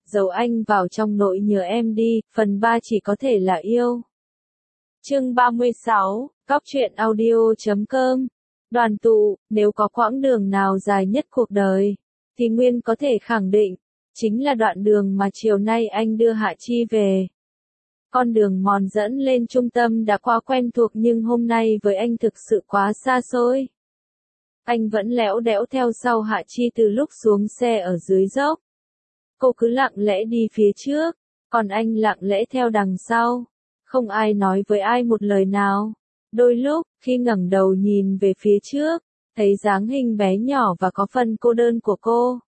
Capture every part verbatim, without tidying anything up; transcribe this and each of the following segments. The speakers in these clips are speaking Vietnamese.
giấu anh vào trong nỗi nhớ em đi, phần ba chỉ có thể là yêu. Chương ba mươi sáu, Cóc truyện audio chấm com. Đoàn tụ, nếu có quãng đường nào dài nhất cuộc đời, thì Nguyên có thể khẳng định, chính là đoạn đường mà chiều nay anh đưa Hạ Chi về. Con đường mòn dẫn lên trung tâm đã quá quen thuộc nhưng hôm nay với anh thực sự quá xa xôi. Anh vẫn lẽo đẽo theo sau Hạ Chi từ lúc xuống xe ở dưới dốc. Cô cứ lặng lẽ đi phía trước, còn anh lặng lẽ theo đằng sau. Không ai nói với ai một lời nào. Đôi lúc, khi ngẩng đầu nhìn về phía trước, thấy dáng hình bé nhỏ và có phần cô đơn của cô.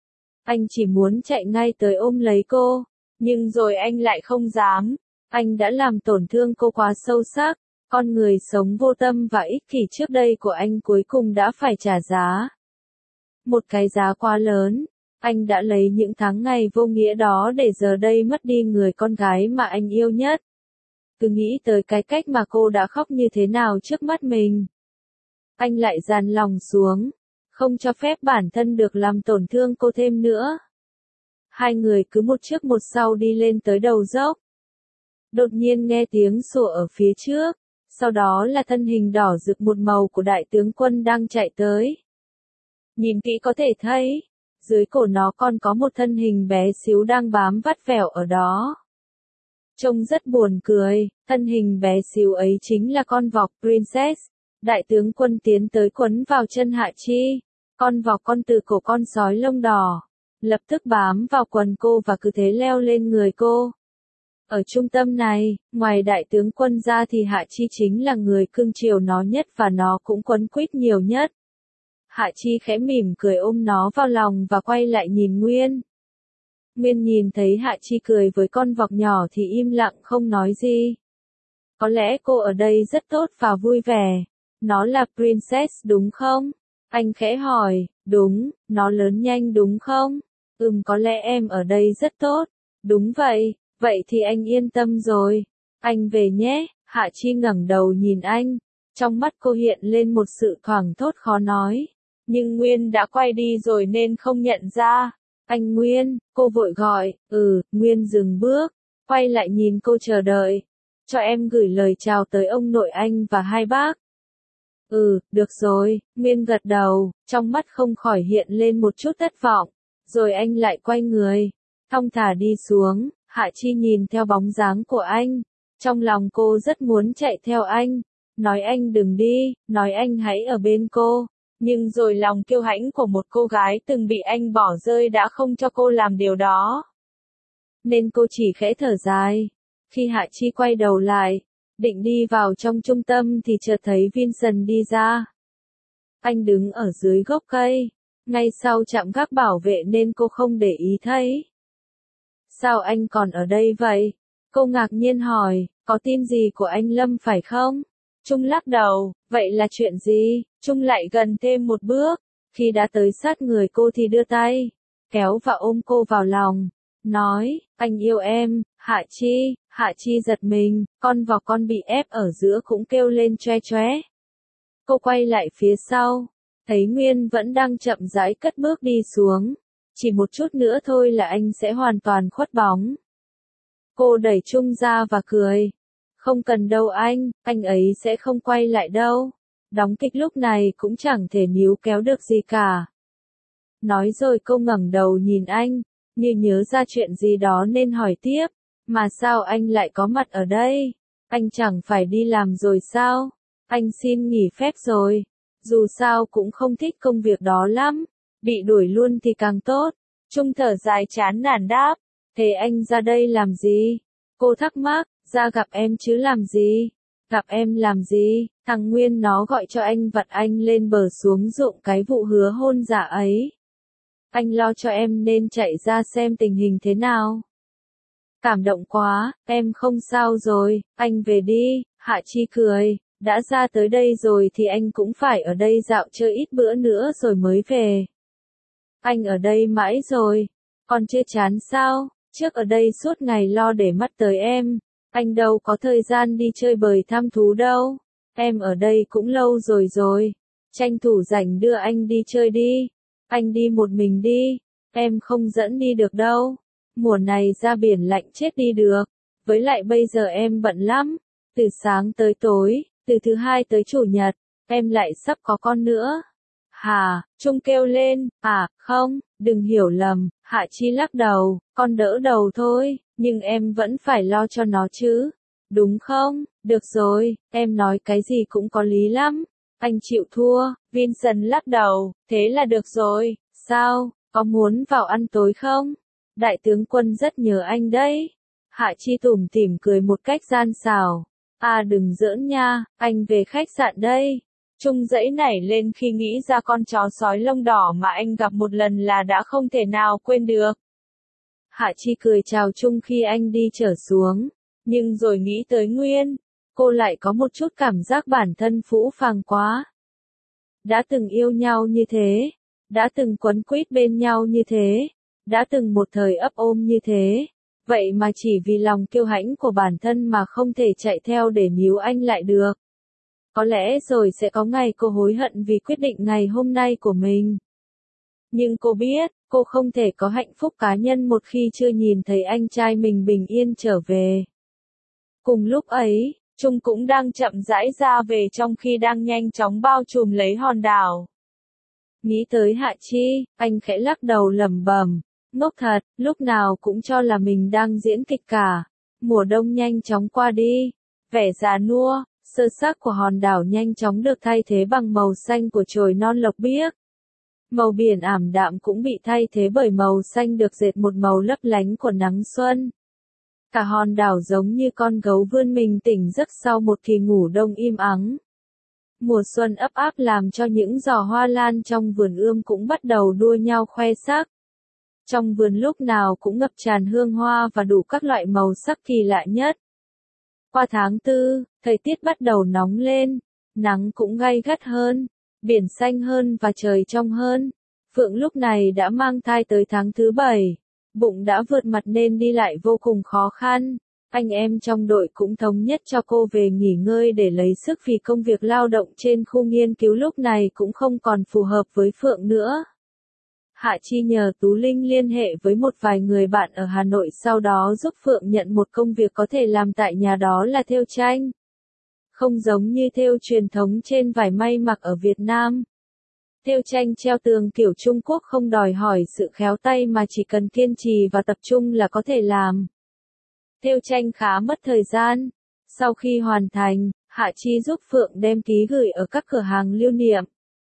Anh chỉ muốn chạy ngay tới ôm lấy cô, nhưng rồi anh lại không dám. Anh đã làm tổn thương cô quá sâu sắc. Con người sống vô tâm và ích kỷ trước đây của anh cuối cùng đã phải trả giá. Một cái giá quá lớn. Anh đã lấy những tháng ngày vô nghĩa đó để giờ đây mất đi người con gái mà anh yêu nhất. Cứ nghĩ tới cái cách mà cô đã khóc như thế nào trước mắt mình. Anh lại dàn lòng xuống, không cho phép bản thân được làm tổn thương cô thêm nữa. Hai người cứ một trước một sau đi lên tới đầu dốc. Đột nhiên nghe tiếng sủa ở phía trước, sau đó là thân hình đỏ rực một màu của đại tướng Quân đang chạy tới. Nhìn kỹ có thể thấy, dưới cổ nó còn có một thân hình bé xíu đang bám vắt vẻo ở đó. Trông rất buồn cười, thân hình bé xíu ấy chính là con vọc Princess. Đại tướng Quân tiến tới quấn vào chân Hạ Chi. Con vọc con từ cổ con sói lông đỏ, lập tức bám vào quần cô và cứ thế leo lên người cô. Ở trung tâm này, ngoài đại tướng Quân ra thì Hạ Chi chính là người cưng chiều nó nhất và nó cũng quấn quýt nhiều nhất. Hạ Chi khẽ mỉm cười ôm nó vào lòng và quay lại nhìn Nguyên. Nguyên nhìn thấy Hạ Chi cười với con vọc nhỏ thì im lặng không nói gì. Có lẽ cô ở đây rất tốt và vui vẻ. Nó là Princess đúng không? Anh khẽ hỏi, đúng, nó lớn nhanh đúng không? Ừm có lẽ em ở đây rất tốt. Đúng vậy, vậy thì anh yên tâm rồi. Anh về nhé. Hạ Chi ngẩng đầu nhìn anh. Trong mắt cô hiện lên một sự thoảng thốt khó nói. Nhưng Nguyên đã quay đi rồi nên không nhận ra. Anh Nguyên, cô vội gọi, ừ, Nguyên dừng bước, quay lại nhìn cô chờ đợi. Cho em gửi lời chào tới ông nội anh và hai bác. Ừ, được rồi, Nguyên gật đầu, trong mắt không khỏi hiện lên một chút thất vọng. Rồi anh lại quay người, thong thả đi xuống. Hạ Chi nhìn theo bóng dáng của anh. Trong lòng cô rất muốn chạy theo anh. Nói anh đừng đi, nói anh hãy ở bên cô. Nhưng rồi lòng kiêu hãnh của một cô gái từng bị anh bỏ rơi đã không cho cô làm điều đó. Nên cô chỉ khẽ thở dài. Khi Hạ Chi quay đầu lại, định đi vào trong trung tâm thì chợt thấy Vincent đi ra. Anh đứng ở dưới gốc cây, ngay sau trạm gác bảo vệ nên cô không để ý thấy. Sao anh còn ở đây vậy? Cô ngạc nhiên hỏi, có tin gì của anh Lâm phải không? Trung lắc đầu, vậy là chuyện gì? Trung lại gần thêm một bước, khi đã tới sát người cô thì đưa tay, kéo và ôm cô vào lòng, nói, anh yêu em. Hạ Chi. Hạ Chi giật mình, con vọc con bị ép ở giữa cũng kêu lên choe choé. Cô quay lại phía sau, thấy Nguyên vẫn đang chậm rãi cất bước đi xuống, chỉ một chút nữa thôi là anh sẽ hoàn toàn khuất bóng. Cô đẩy Trung ra và cười. Không cần đâu anh, anh ấy sẽ không quay lại đâu. Đóng kịch lúc này cũng chẳng thể níu kéo được gì cả. Nói rồi cô ngẩng đầu nhìn anh, như nhớ ra chuyện gì đó nên hỏi tiếp. Mà sao anh lại có mặt ở đây? Anh chẳng phải đi làm rồi sao? Anh xin nghỉ phép rồi. Dù sao cũng không thích công việc đó lắm. Bị đuổi luôn thì càng tốt. Trung thở dài chán nản đáp. Thế anh ra đây làm gì? Cô thắc mắc. Ra gặp em chứ làm gì? Gặp em làm gì? Thằng Nguyên nó gọi cho anh vặt anh lên bờ xuống dụng cái vụ hứa hôn giả ấy. Anh lo cho em nên chạy ra xem tình hình thế nào. Cảm động quá, em không sao rồi, anh về đi. Hạ Chi cười, đã ra tới đây rồi thì anh cũng phải ở đây dạo chơi ít bữa nữa rồi mới về. Anh ở đây mãi rồi, còn chưa chán sao? Trước ở đây suốt ngày lo để mắt tới em. Anh đâu có thời gian đi chơi bời thăm thú đâu. Em ở đây cũng lâu rồi rồi. Tranh thủ rảnh đưa anh đi chơi đi. Anh đi một mình đi. Em không dẫn đi được đâu. mùa này ra biển lạnh chết đi được, với lại bây giờ em bận lắm, từ sáng tới tối, từ thứ hai tới chủ nhật, em lại sắp có con nữa. Hà, Trung kêu lên, à, không, đừng hiểu lầm, Hạ Chi lắc đầu, con đỡ đầu thôi, nhưng em vẫn phải lo cho nó chứ, đúng không? Được rồi, em nói cái gì cũng có lý lắm. Anh chịu thua, Vincent lắc đầu, thế là được rồi, sao, có muốn vào ăn tối không? Đại tướng quân rất nhớ anh đấy. Hạ Chi tủm tỉm cười một cách gian xảo. À đừng giỡn nha, anh về khách sạn đây. Trung dãy nảy lên khi nghĩ ra con chó sói lông đỏ mà anh gặp một lần là đã không thể nào quên được. Hạ Chi cười chào Trung khi anh đi trở xuống, nhưng rồi nghĩ tới Nguyên, cô lại có một chút cảm giác bản thân phũ phàng quá. Đã từng yêu nhau như thế, đã từng quấn quýt bên nhau như thế, đã từng một thời ấp ôm như thế, vậy mà chỉ vì lòng kiêu hãnh của bản thân mà không thể chạy theo để níu anh lại được. Có lẽ rồi sẽ có ngày cô hối hận vì quyết định ngày hôm nay của mình. Nhưng cô biết, cô không thể có hạnh phúc cá nhân một khi chưa nhìn thấy anh trai mình bình yên trở về. Cùng lúc ấy, Trung cũng đang chậm rãi ra về trong khi đang nhanh chóng bao trùm lấy hòn đảo. Nghĩ tới Hạ Chi, anh khẽ lắc đầu lẩm bẩm, ngốc thật, lúc nào cũng cho là mình đang diễn kịch cả. Mùa đông nhanh chóng qua đi, vẻ già nua, sơ xác của hòn đảo nhanh chóng được thay thế bằng màu xanh của chồi non lộc biếc. Màu biển ảm đạm cũng bị thay thế bởi màu xanh được dệt một màu lấp lánh của nắng xuân. Cả hòn đảo giống như con gấu vươn mình tỉnh giấc sau một kỳ ngủ đông im ắng. Mùa xuân ấp áp làm cho những giò hoa lan trong vườn ươm cũng bắt đầu đua nhau khoe sắc. Trong vườn lúc nào cũng ngập tràn hương hoa và đủ các loại màu sắc kỳ lạ nhất. Qua tháng tư, thời tiết bắt đầu nóng lên, nắng cũng gay gắt hơn, biển xanh hơn và trời trong hơn. Phượng lúc này đã mang thai tới tháng thứ bảy, bụng đã vượt mặt nên đi lại vô cùng khó khăn. Anh em trong đội cũng thống nhất cho cô về nghỉ ngơi để lấy sức vì công việc lao động trên khu nghiên cứu lúc này cũng không còn phù hợp với Phượng nữa. Hạ Chi nhờ Tú Linh liên hệ với một vài người bạn ở Hà Nội sau đó giúp Phượng nhận một công việc có thể làm tại nhà đó là thêu tranh. Không giống như thêu truyền thống trên vải may mặc ở Việt Nam. Thêu tranh treo tường kiểu Trung Quốc không đòi hỏi sự khéo tay mà chỉ cần kiên trì và tập trung là có thể làm. Thêu tranh khá mất thời gian. Sau khi hoàn thành, Hạ Chi giúp Phượng đem ký gửi ở các cửa hàng lưu niệm.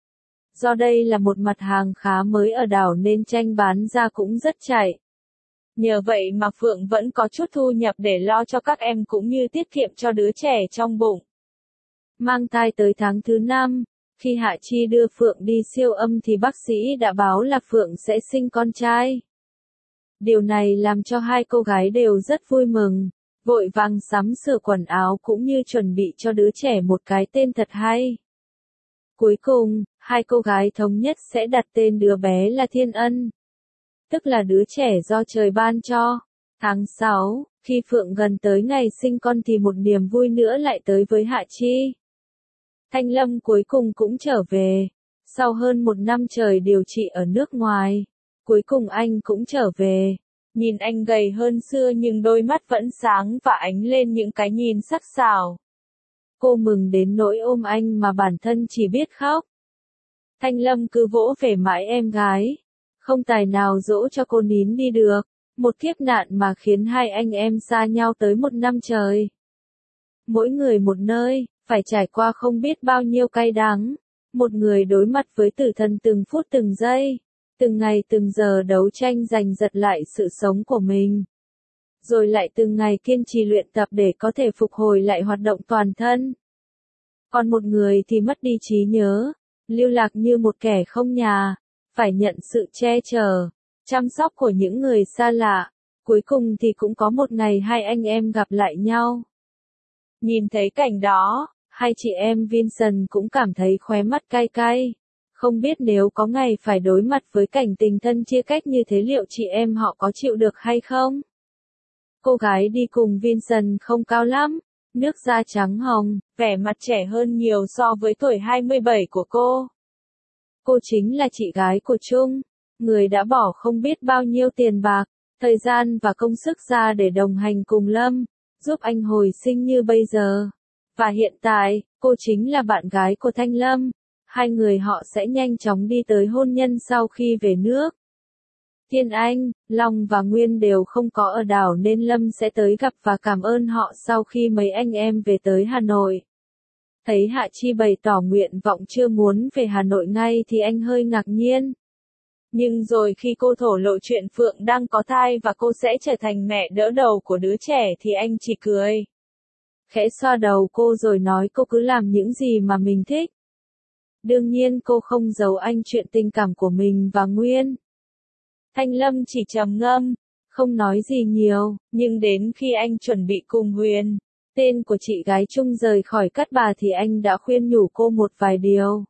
Do đây là một mặt hàng khá mới ở đảo nên tranh bán ra cũng rất chạy. Nhờ vậy mà Phượng vẫn có chút thu nhập để lo cho các em cũng như tiết kiệm cho đứa trẻ trong bụng. Mang thai tới tháng thứ năm, khi Hạ Chi đưa Phượng đi siêu âm thì bác sĩ đã báo là Phượng sẽ sinh con trai. Điều này làm cho hai cô gái đều rất vui mừng, vội vàng sắm sửa quần áo cũng như chuẩn bị cho đứa trẻ một cái tên thật hay. Cuối cùng, hai cô gái thống nhất sẽ đặt tên đứa bé là Thiên Ân, tức là đứa trẻ do trời ban cho. Tháng sáu, khi Phượng gần tới ngày sinh con thì một niềm vui nữa lại tới với Hạ Chi. Thanh Lâm cuối cùng cũng trở về. Sau hơn một năm trời điều trị ở nước ngoài, cuối cùng anh cũng trở về. Nhìn anh gầy hơn xưa nhưng đôi mắt vẫn sáng và ánh lên những cái nhìn sắc sảo. Cô mừng đến nỗi ôm anh mà bản thân chỉ biết khóc. Thanh Lâm cứ vỗ về mãi em gái, không tài nào dỗ cho cô nín đi được. Một kiếp nạn mà khiến hai anh em xa nhau tới một năm trời. Mỗi người một nơi, phải trải qua không biết bao nhiêu cay đắng. Một người đối mặt với tử thần từng phút từng giây, từng ngày từng giờ đấu tranh giành giật lại sự sống của mình. Rồi lại từng ngày kiên trì luyện tập để có thể phục hồi lại hoạt động toàn thân. Còn một người thì mất đi trí nhớ, lưu lạc như một kẻ không nhà, phải nhận sự che chở, chăm sóc của những người xa lạ. Cuối cùng thì cũng có một ngày hai anh em gặp lại nhau. Nhìn thấy cảnh đó, hai chị em Vincent cũng cảm thấy khóe mắt cay cay. Không biết nếu có ngày phải đối mặt với cảnh tình thân chia cách như thế liệu chị em họ có chịu được hay không? Cô gái đi cùng Vincent không cao lắm, nước da trắng hồng, vẻ mặt trẻ hơn nhiều so với tuổi hai mươi bảy của cô. Cô chính là chị gái của Trung, người đã bỏ không biết bao nhiêu tiền bạc, thời gian và công sức ra để đồng hành cùng Lâm, giúp anh hồi sinh như bây giờ. Và hiện tại, cô chính là bạn gái của Thanh Lâm. Hai người họ sẽ nhanh chóng đi tới hôn nhân sau khi về nước. Thiên Anh, Long và Nguyên đều không có ở đảo nên Lâm sẽ tới gặp và cảm ơn họ sau khi mấy anh em về tới Hà Nội. Thấy Hạ Chi bày tỏ nguyện vọng chưa muốn về Hà Nội ngay thì anh hơi ngạc nhiên. Nhưng rồi khi cô thổ lộ chuyện Phượng đang có thai và cô sẽ trở thành mẹ đỡ đầu của đứa trẻ thì anh chỉ cười. Khẽ xoa đầu cô rồi nói cô cứ làm những gì mà mình thích. Đương nhiên cô không giấu anh chuyện tình cảm của mình và Nguyên. Thanh Lâm chỉ trầm ngâm, không nói gì nhiều, nhưng đến khi anh chuẩn bị cùng Huyền, tên của chị gái Trung rời khỏi Cát Bà thì anh đã khuyên nhủ cô một vài điều.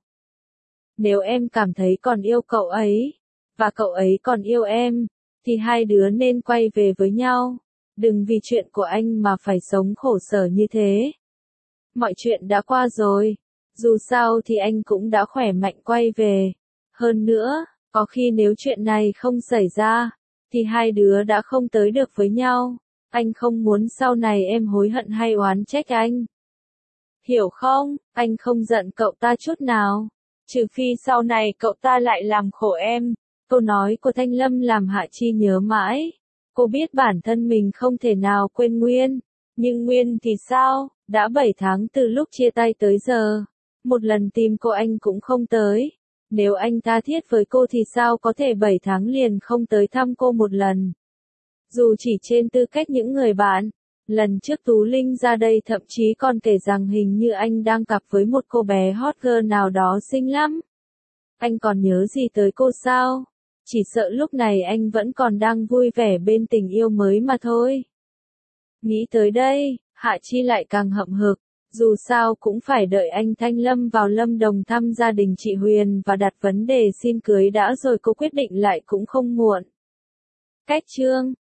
Nếu em cảm thấy còn yêu cậu ấy, và cậu ấy còn yêu em, thì hai đứa nên quay về với nhau. Đừng vì chuyện của anh mà phải sống khổ sở như thế. Mọi chuyện đã qua rồi. Dù sao thì anh cũng đã khỏe mạnh quay về. Hơn nữa, có khi nếu chuyện này không xảy ra, thì hai đứa đã không tới được với nhau. Anh không muốn sau này em hối hận hay oán trách anh. Hiểu không? Anh không giận cậu ta chút nào. Trừ phi sau này cậu ta lại làm khổ em. Câu nói của Thanh Lâm làm Hạ Chi nhớ mãi. Cô biết bản thân mình không thể nào quên Nguyên. Nhưng Nguyên thì sao? Đã bảy tháng từ lúc chia tay tới giờ. Một lần tìm cô anh cũng không tới. Nếu anh tha thiết với cô thì sao có thể bảy tháng liền không tới thăm cô một lần. Dù chỉ trên tư cách những người bạn. Lần trước Tú Linh ra đây thậm chí còn kể rằng hình như anh đang cặp với một cô bé hot girl nào đó xinh lắm. Anh còn nhớ gì tới cô sao? Chỉ sợ lúc này anh vẫn còn đang vui vẻ bên tình yêu mới mà thôi. Nghĩ tới đây, Hạ Chi lại càng hậm hực. Dù sao cũng phải đợi anh Thanh Lâm vào Lâm Đồng thăm gia đình chị Huyền và đặt vấn đề xin cưới đã rồi cô quyết định lại cũng không muộn. Cách chương